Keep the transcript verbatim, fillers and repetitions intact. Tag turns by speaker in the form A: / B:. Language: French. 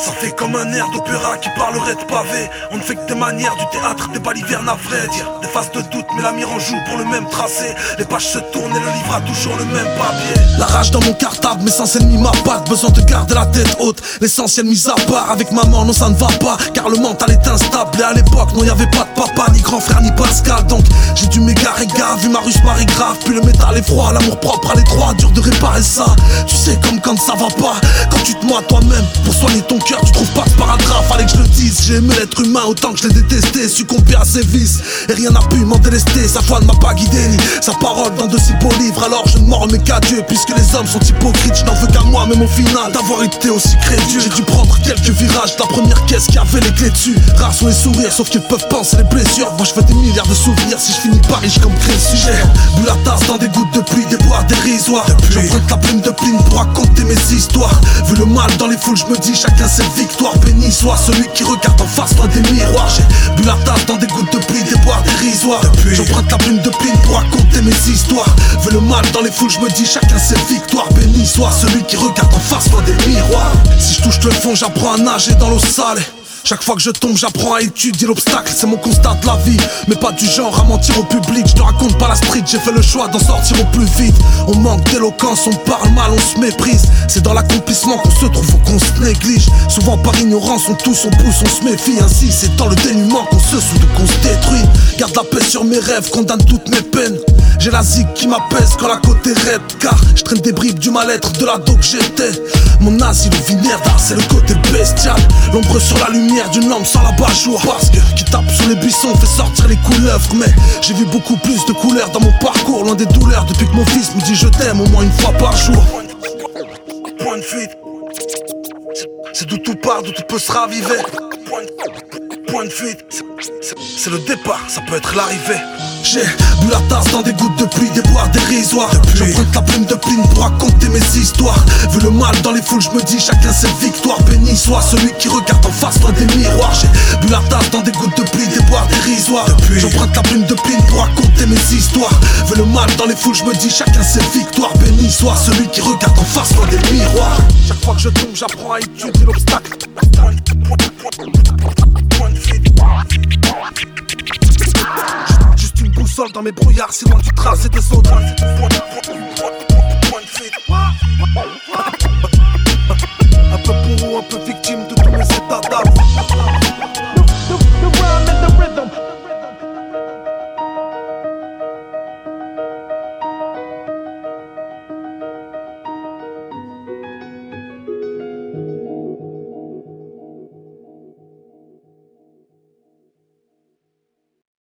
A: Ça fait comme un air d'opéra qui parlerait de pavé. On ne fait que des manières, du théâtre, des balivernes à vrai dire. Des phases de doute, mais la mire en joue pour le même tracé. Les pages se tournent et le livre a toujours le même papier. La rage dans mon cartable, mes sens ennemis m'abattent. Besoin de garder la tête haute, l'essentiel mis à part. Avec maman, non ça ne va pas, car le mental est instable. Et à l'époque, non y'avait pas de papa, ni grand frère, ni Pascal. Donc j'ai dû m'égarer gare, vu ma rue se marie grave. Puis le métal est froid, l'amour propre à l'étroit, dur de réparer ça. Tu sais comme quand ça va pas, quand tu te moies toi-même. Pour soigner ton cœur, tu trouves pas de sparadrap. Fallait que je le dise, j'ai aimé l'être humain autant que je l'ai détesté. Succombé à ses vices, et rien n'a pu m'en délester. Sa foi ne m'a pas guidé, ni sa parole dans de si beaux livres. Alors je ne m'en remets qu'à Dieu, puisque les hommes sont hypocrites. Je n'en veux qu'à moi, même au final, d'avoir été aussi crédule. J'ai dû prendre quelques virages, la première caisse qui avait les clés dessus. Rares sont les sourires, sauf qu'ils peuvent penser les blessures. Moi je fais des milliards de souvenirs, si je finis pas riche comme Crécy. J'ai bu la tasse dans des gouttes de pluie, des bois dérisoires. J'emprunte la plume de Pline pour raconter mes histoires. Vu le mal dans les foules, je me dis chacun ses victoires. Béni soit celui qui regarde en face loin des miroirs. J'ai bu la tasse dans des gouttes de pluie, des bois dérisoires. J'emprunte la plume de Pline pour raconter mes histoires. Vu le mal dans les foules, je me dis chacun ses victoires. Béni soit celui qui regarde en face loin des miroirs. Si je touche le fond, j'apprends à nager dans l'eau salée. Chaque fois que je tombe, j'apprends à étudier l'obstacle. C'est mon constat de la vie, mais pas du genre à mentir au public. Je te raconte pas la street, j'ai fait le choix d'en sortir au plus vite. On manque d'éloquence, on parle mal, on se méprise. C'est dans l'accomplissement qu'on se trouve ou qu'on se néglige. Souvent par ignorance, on tousse, on pousse, on se méfie. Ainsi c'est dans le dénuement qu'on se soude, qu'on se détruit. Garde la paix sur mes rêves, condamne toutes mes peines. J'ai la zig qui m'apaise quand la côte est raide. Car je traîne des bribes du mal-être de l'ado que j'étais. Mon asile au vinaire d'art, c'est le côté bestial. L'ombre sur la lumière d'une lampe sans la bajour. Parce que qui tape sur les buissons fait sortir les couleuvres. Mais j'ai vu beaucoup plus de couleurs dans mon parcours. Loin des douleurs depuis que mon fils me dit je t'aime au moins une fois par jour. Point de fuite, c'est d'où tout part, d'où tout peut se raviver. Point de, point de fuite, c'est le départ, ça peut être l'arrivée. J'ai bu la tasse dans des gouttes de pluie, des bois dérisoires. J'emprunte la plume de Pline pour raconter mes histoires. Vu le mal dans les foules, je me dis chacun ses victoires. Béni soit celui qui regarde en face loin des miroirs. J'ai bu la tasse dans des gouttes de pluie, des bois dérisoires. J'emprunte la plume de Pline pour raconter mes histoires. Vu le mal dans les foules, je me dis chacun ses victoires. Béni soit celui qui regarde en face loin des miroirs. Chaque fois que je tombe, j'apprends à étudier l'obstacle. Point de fuite. Juste une boussole dans mes brouillards, si loin du tracé des autres. Un peu pour un peu victime.